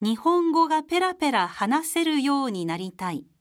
日本語がペラペラ話せるようになりたい。